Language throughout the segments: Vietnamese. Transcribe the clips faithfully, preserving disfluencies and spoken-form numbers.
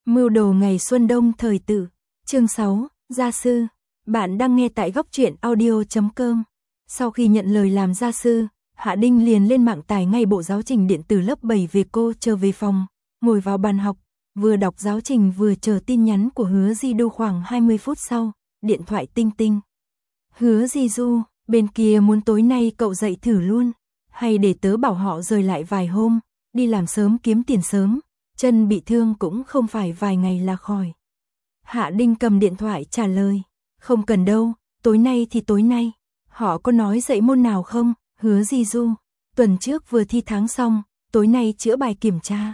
Mưu đồ ngày xuân đông thời tử, chương sáu, gia sư. Bạn đang nghe tại góc truyện audio chấm com. Sau khi nhận lời làm gia sư, Hạ Đinh liền lên mạng tải ngay bộ giáo trình điện tử lớp bảy về. Cô trở về phòng, ngồi vào bàn học, vừa đọc giáo trình vừa chờ tin nhắn của Hứa Di Du. Khoảng hai mươi phút sau, điện thoại tinh tinh. Hứa Di Du, bên kia muốn tối nay cậu dậy thử luôn, hay để tớ bảo họ rời lại vài hôm, đi làm sớm kiếm tiền sớm, chân bị thương cũng không phải vài ngày là khỏi. Hạ Đinh cầm điện thoại trả lời, không cần đâu, tối nay thì tối nay. Họ có nói dạy môn nào không? Hứa Di Du, tuần trước vừa thi tháng xong, tối nay chữa bài kiểm tra.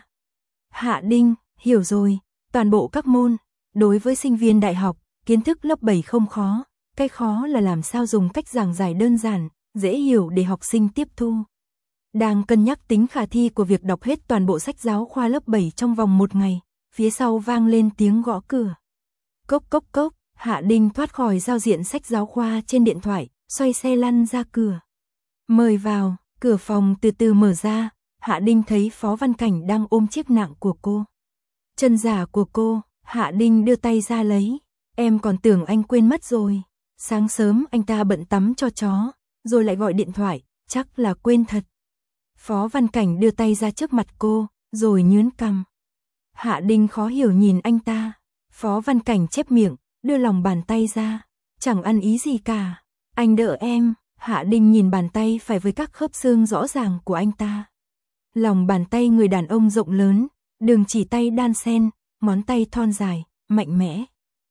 Hạ Đinh, hiểu rồi, toàn bộ các môn. Đối với sinh viên đại học, kiến thức lớp bảy không khó, cái khó là làm sao dùng cách giảng giải đơn giản, dễ hiểu để học sinh tiếp thu. Đang cân nhắc tính khả thi của việc đọc hết toàn bộ sách giáo khoa lớp bảy trong vòng một ngày, phía sau vang lên tiếng gõ cửa. Cốc cốc cốc, Hạ Đinh thoát khỏi giao diện sách giáo khoa trên điện thoại, xoay xe lăn ra cửa. Mời vào, cửa phòng từ từ mở ra, Hạ Đinh thấy Phó Văn Cảnh đang ôm chiếc nạng của cô. Chân giả của cô, Hạ Đinh đưa tay ra lấy, em còn tưởng anh quên mất rồi. Sáng sớm anh ta bận tắm cho chó, rồi lại gọi điện thoại, chắc là quên thật. Phó Văn Cảnh đưa tay ra trước mặt cô, rồi nhướn cằm. Hạ Đinh khó hiểu nhìn anh ta. Phó Văn Cảnh chép miệng, đưa lòng bàn tay ra. Chẳng ăn ý gì cả. Anh đỡ em. Hạ Đinh nhìn bàn tay phải với các khớp xương rõ ràng của anh ta. Lòng bàn tay người đàn ông rộng lớn, đường chỉ tay đan xen, ngón tay thon dài, mạnh mẽ.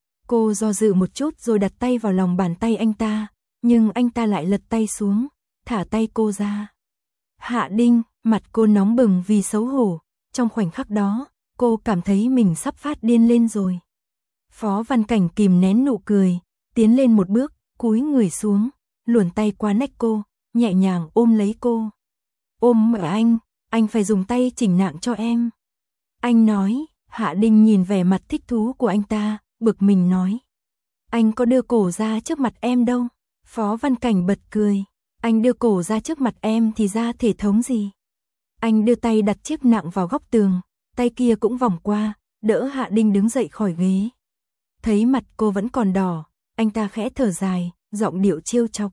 Cô do dự một chút rồi đặt tay vào lòng bàn tay anh ta, nhưng anh ta lại lật tay xuống, thả tay cô ra. Hạ Đinh, mặt cô nóng bừng vì xấu hổ, trong khoảnh khắc đó, cô cảm thấy mình sắp phát điên lên rồi. Phó Văn Cảnh kìm nén nụ cười, tiến lên một bước, cúi người xuống, luồn tay qua nách cô, nhẹ nhàng ôm lấy cô. Ôm mở anh, anh phải dùng tay chỉnh nạng cho em. Anh nói. Hạ Đinh nhìn vẻ mặt thích thú của anh ta, bực mình nói. Anh có đưa cổ ra trước mặt em đâu. Phó Văn Cảnh bật cười. Anh đưa cổ ra trước mặt em thì ra thể thống gì? Anh đưa tay đặt chiếc nạng vào góc tường, tay kia cũng vòng qua, đỡ Hạ Đinh đứng dậy khỏi ghế. Thấy mặt cô vẫn còn đỏ, anh ta khẽ thở dài, giọng điệu trêu chọc.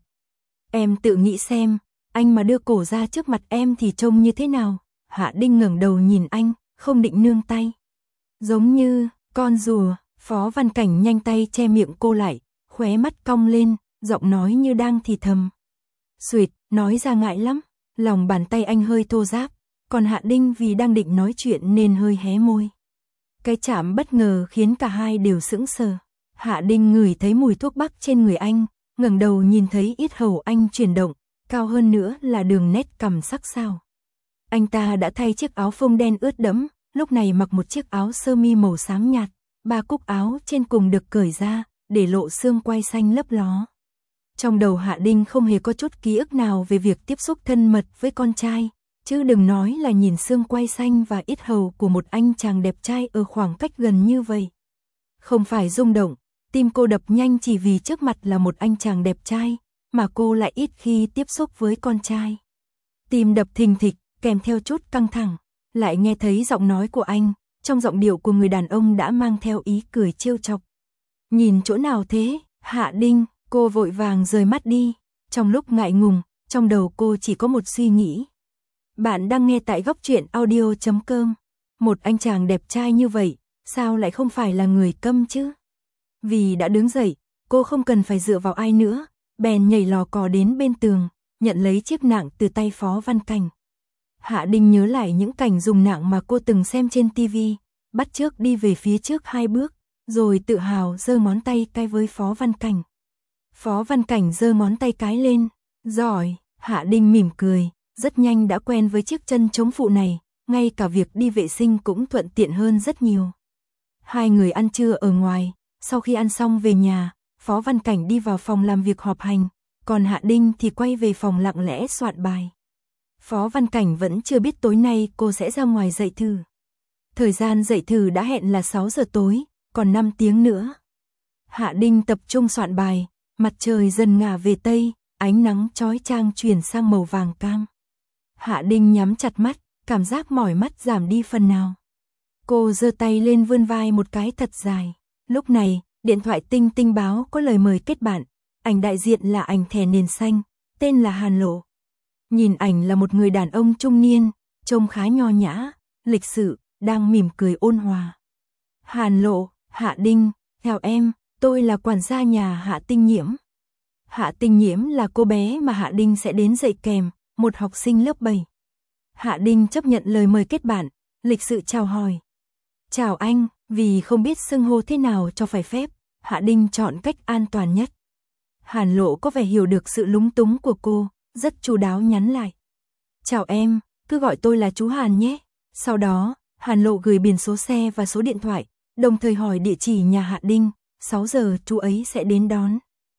Em tự nghĩ xem, anh mà đưa cổ ra trước mặt em thì trông như thế nào? Hạ Đinh ngẩng đầu nhìn anh, không định nương tay. Giống như con rùa. Phó Văn Cảnh nhanh tay che miệng cô lại, khóe mắt cong lên, giọng nói như đang thì thầm. Xuỵt, nói ra ngại lắm. Lòng bàn tay anh hơi thô ráp, còn Hạ Đinh vì đang định nói chuyện nên hơi hé môi. Cái chạm bất ngờ khiến cả hai đều sững sờ. Hạ Đinh ngửi thấy mùi thuốc bắc trên người anh, ngẩng đầu nhìn thấy yết hầu anh chuyển động, cao hơn nữa là đường nét cằm sắc sảo. Anh ta đã thay chiếc áo phông đen ướt đẫm, lúc này mặc một chiếc áo sơ mi màu xám nhạt, ba cúc áo trên cùng được cởi ra, để lộ xương quai xanh lấp ló. Trong đầu Hạ Đinh không hề có chút ký ức nào về việc tiếp xúc thân mật với con trai, chứ đừng nói là nhìn xương quai xanh và yết hầu của một anh chàng đẹp trai ở khoảng cách gần như vậy. Không phải rung động, tim cô đập nhanh chỉ vì trước mặt là một anh chàng đẹp trai, mà cô lại ít khi tiếp xúc với con trai. Tim đập thình thịch, kèm theo chút căng thẳng, lại nghe thấy giọng nói của anh, trong giọng điệu của người đàn ông đã mang theo ý cười trêu chọc. Nhìn chỗ nào thế, Hạ Đinh? Cô vội vàng rời mắt đi, trong lúc ngại ngùng, trong đầu cô chỉ có một suy nghĩ. Bạn đang nghe tại góc truyện audio chấm com. Một anh chàng đẹp trai như vậy, sao lại không phải là người câm chứ? Vì đã đứng dậy, cô không cần phải dựa vào ai nữa, bèn nhảy lò cò đến bên tường, nhận lấy chiếc nạng từ tay Phó Văn Cảnh. Hạ Đinh nhớ lại những cảnh dùng nạng mà cô từng xem trên tivi, bắt chước đi về phía trước hai bước, rồi tự hào giơ ngón tay cái với Phó Văn Cảnh. Phó Văn Cảnh giơ ngón tay cái lên, giỏi. Hạ Đinh mỉm cười, rất nhanh đã quen với chiếc chân chống phụ này, ngay cả việc đi vệ sinh cũng thuận tiện hơn rất nhiều. Hai người ăn trưa ở ngoài, sau khi ăn xong về nhà, Phó Văn Cảnh đi vào phòng làm việc họp hành, còn Hạ Đinh thì quay về phòng lặng lẽ soạn bài. Phó Văn Cảnh vẫn chưa biết tối nay cô sẽ ra ngoài dạy thử. Thời gian dạy thử đã hẹn là sáu giờ tối, còn năm tiếng nữa. Hạ Đinh tập trung soạn bài, mặt trời dần ngả về tây, ánh nắng chói chang chuyển sang màu vàng cam. Hạ Đinh nhắm chặt mắt, cảm giác mỏi mắt giảm đi phần nào. Cô giơ tay lên vươn vai một cái thật dài. Lúc này, điện thoại tinh tinh báo có lời mời kết bạn. Ảnh đại diện là ảnh thẻ nền xanh, tên là Hàn Lộ. Nhìn ảnh là một người đàn ông trung niên, trông khá nho nhã, lịch sự, đang mỉm cười ôn hòa. Hàn Lộ, Hạ Đinh, theo em, tôi là quản gia nhà Hạ Tinh Nhiễm. Hạ Tinh Nhiễm là cô bé mà Hạ Đinh sẽ đến dạy kèm, một học sinh lớp bảy. Hạ Đinh chấp nhận lời mời kết bạn, lịch sự chào hỏi. Chào anh, vì không biết xưng hô thế nào cho phải phép, Hạ Đinh chọn cách an toàn nhất. Hàn Lộ có vẻ hiểu được sự lúng túng của cô, rất chu đáo nhắn lại. Chào em, cứ gọi tôi là chú Hàn nhé. Sau đó, Hàn Lộ gửi biển số xe và số điện thoại, đồng thời hỏi địa chỉ nhà Hạ Đinh, sáu giờ chú ấy sẽ đến đón.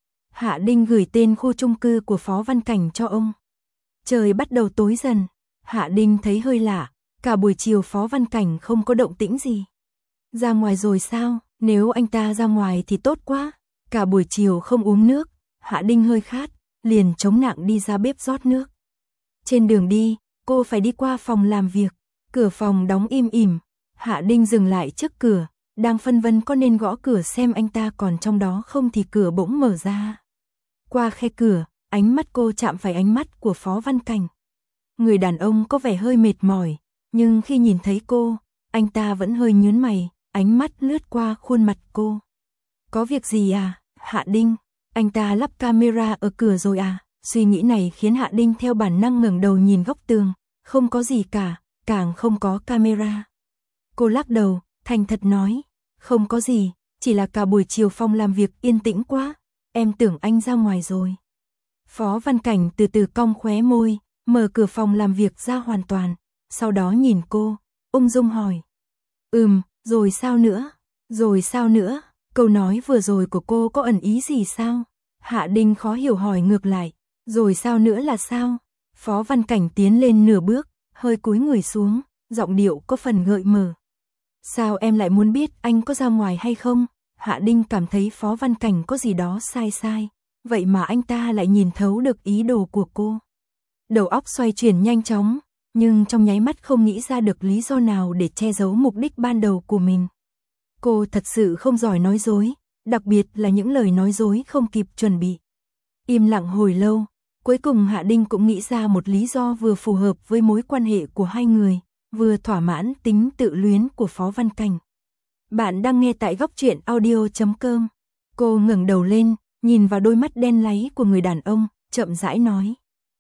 Hạ Đinh gửi tên khu chung cư của Phó Văn Cảnh cho ông. Trời bắt đầu tối dần, Hạ Đinh thấy hơi lạ, cả buổi chiều Phó Văn Cảnh không có động tĩnh gì. Ra ngoài rồi sao? Nếu anh ta ra ngoài thì tốt quá. Cả buổi chiều không uống nước, Hạ Đinh hơi khát, liền chống nặng đi ra bếp rót nước. Trên đường đi, cô phải đi qua phòng làm việc, cửa phòng đóng im ỉm. Hạ Đinh dừng lại trước cửa, đang phân vân có nên gõ cửa xem anh ta còn trong đó không thì cửa bỗng mở ra. Qua khe cửa, ánh mắt cô chạm phải ánh mắt của Phó Văn Cảnh. Người đàn ông có vẻ hơi mệt mỏi, nhưng khi nhìn thấy cô, anh ta vẫn hơi nhướng mày, ánh mắt lướt qua khuôn mặt cô. Có việc gì à, Hạ Đinh? Anh ta lắp camera ở cửa rồi à? Suy nghĩ này khiến Hạ Đinh theo bản năng ngẩng đầu nhìn góc tường, không có gì cả, càng không có camera. Cô lắc đầu, thành thật nói, không có gì, chỉ là cả buổi chiều phòng làm việc yên tĩnh quá, em tưởng anh ra ngoài rồi. Phó Văn Cảnh từ từ cong khóe môi, mở cửa phòng làm việc ra hoàn toàn, sau đó nhìn cô, ung dung hỏi. Ừm, rồi sao nữa? Rồi sao nữa? Câu nói vừa rồi của cô có ẩn ý gì sao? Hạ Đinh khó hiểu hỏi ngược lại, rồi sao nữa là sao? Phó Văn Cảnh tiến lên nửa bước, hơi cúi người xuống, giọng điệu có phần gợi mở. Sao em lại muốn biết anh có ra ngoài hay không? Hạ Đinh cảm thấy Phó Văn Cảnh có gì đó sai sai, vậy mà anh ta lại nhìn thấu được ý đồ của cô. Đầu óc xoay chuyển nhanh chóng, nhưng trong nháy mắt không nghĩ ra được lý do nào để che giấu mục đích ban đầu của mình. Cô thật sự không giỏi nói dối, đặc biệt là những lời nói dối không kịp chuẩn bị. Im lặng hồi lâu, cuối cùng Hạ Đinh cũng nghĩ ra một lý do vừa phù hợp với mối quan hệ của hai người, vừa thỏa mãn tính tự luyến của Phó Văn Cảnh. Bạn đang nghe tại góc truyện audio chấm com. Cô ngẩng đầu lên, nhìn vào đôi mắt đen láy của người đàn ông, chậm rãi nói.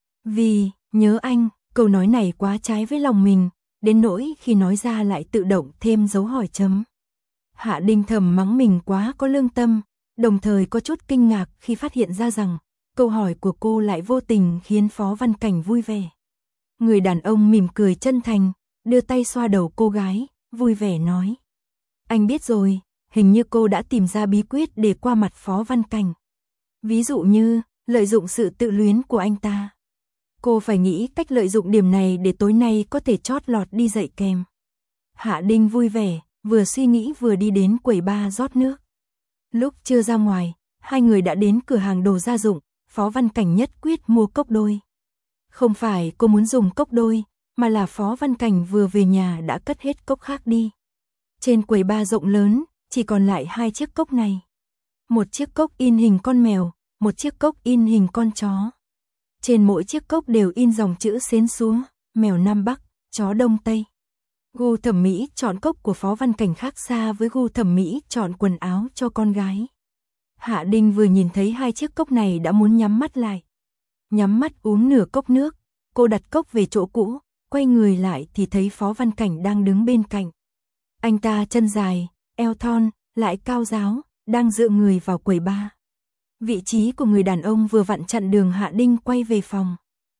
Vì, nhớ anh, câu nói này quá trái với lòng mình, đến nỗi khi nói ra lại tự động thêm dấu hỏi chấm. Hạ Đinh thầm mắng mình quá có lương tâm, đồng thời có chút kinh ngạc khi phát hiện ra rằng, câu hỏi của cô lại vô tình khiến Phó Văn Cảnh vui vẻ. Người đàn ông mỉm cười chân thành, đưa tay xoa đầu cô gái, vui vẻ nói. Anh biết rồi, hình như cô đã tìm ra bí quyết để qua mặt Phó Văn Cảnh. Ví dụ như, lợi dụng sự tự luyến của anh ta. Cô phải nghĩ cách lợi dụng điểm này để tối nay có thể chót lọt đi dạy kèm. Hạ Đinh vui vẻ, vừa suy nghĩ vừa đi đến quầy bar rót nước. Lúc chưa ra ngoài, hai người đã đến cửa hàng đồ gia dụng, Phó Văn Cảnh nhất quyết mua cốc đôi. Không phải cô muốn dùng cốc đôi, mà là Phó Văn Cảnh vừa về nhà đã cất hết cốc khác đi. Trên quầy bar rộng lớn, chỉ còn lại hai chiếc cốc này. Một chiếc cốc in hình con mèo, một chiếc cốc in hình con chó. Trên mỗi chiếc cốc đều in dòng chữ xến xúa, mèo Nam Bắc, chó Đông Tây. Gu thẩm mỹ chọn cốc của Phó Văn Cảnh khác xa với gu thẩm mỹ chọn quần áo cho con gái. Hạ Đinh vừa nhìn thấy hai chiếc cốc này đã muốn nhắm mắt lại. Nhắm mắt uống nửa cốc nước, cô đặt cốc về chỗ cũ, quay người lại thì thấy Phó Văn Cảnh đang đứng bên cạnh. Anh ta chân dài, eo thon, lại cao ráo, đang dựa người vào quầy bar. Vị trí của người đàn ông vừa vặn chặn đường Hạ Đinh quay về phòng.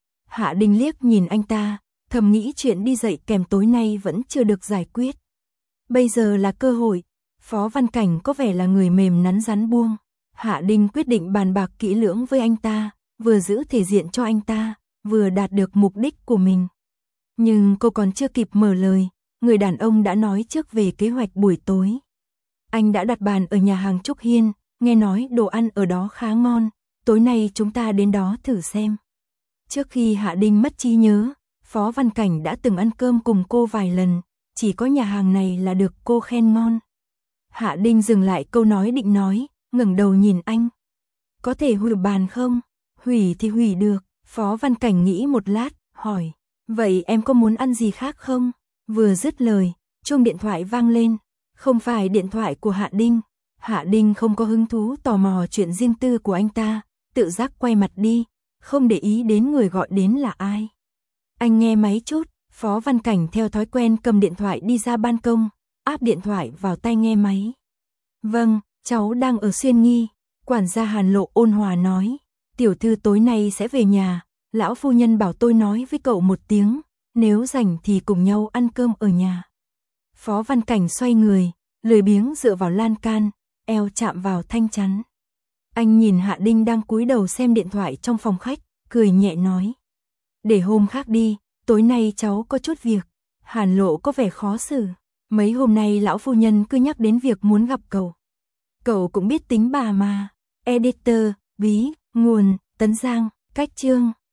Hạ Đinh liếc nhìn anh ta, thầm nghĩ chuyện đi dạy kèm tối nay vẫn chưa được giải quyết. Bây giờ là cơ hội, Phó Văn Cảnh có vẻ là người mềm nắn rắn buông. Hạ Đinh quyết định bàn bạc kỹ lưỡng với anh ta, vừa giữ thể diện cho anh ta, vừa đạt được mục đích của mình. Nhưng cô còn chưa kịp mở lời, người đàn ông đã nói trước về kế hoạch buổi tối. Anh đã đặt bàn ở nhà hàng Trúc Hiên, nghe nói đồ ăn ở đó khá ngon, tối nay chúng ta đến đó thử xem. Trước khi Hạ Đinh mất trí nhớ, Phó Văn Cảnh đã từng ăn cơm cùng cô vài lần, chỉ có nhà hàng này là được cô khen ngon. Hạ Đinh dừng lại câu nói định nói, ngẩng đầu nhìn anh. Có thể hủy bàn không? Hủy thì hủy được. Phó Văn Cảnh nghĩ một lát, hỏi. Vậy em có muốn ăn gì khác không? Vừa dứt lời, chuông điện thoại vang lên. Không phải điện thoại của Hạ Đinh. Hạ Đinh không có hứng thú tò mò chuyện riêng tư của anh ta, tự giác quay mặt đi, không để ý đến người gọi đến là ai. Anh nghe máy chút, Phó Văn Cảnh theo thói quen cầm điện thoại đi ra ban công, áp điện thoại vào tai nghe máy. Vâng, cháu đang ở Xuyên Nghi. Quản gia Hàn Lộ ôn hòa nói. Tiểu thư tối nay sẽ về nhà, lão phu nhân bảo tôi nói với cậu một tiếng, nếu rảnh thì cùng nhau ăn cơm ở nhà. Phó Văn Cảnh xoay người, lười biếng dựa vào lan can, eo chạm vào thanh chắn. Anh nhìn Hạ Đinh đang cúi đầu xem điện thoại trong phòng khách, cười nhẹ nói. Để hôm khác đi, tối nay cháu có chút việc. Hàn Lộ có vẻ khó xử. Mấy hôm nay lão phu nhân cứ nhắc đến việc muốn gặp cậu. Cậu cũng biết tính bà mà. Editor, Bí, Nguồn, Tấn Giang, Cách Chương.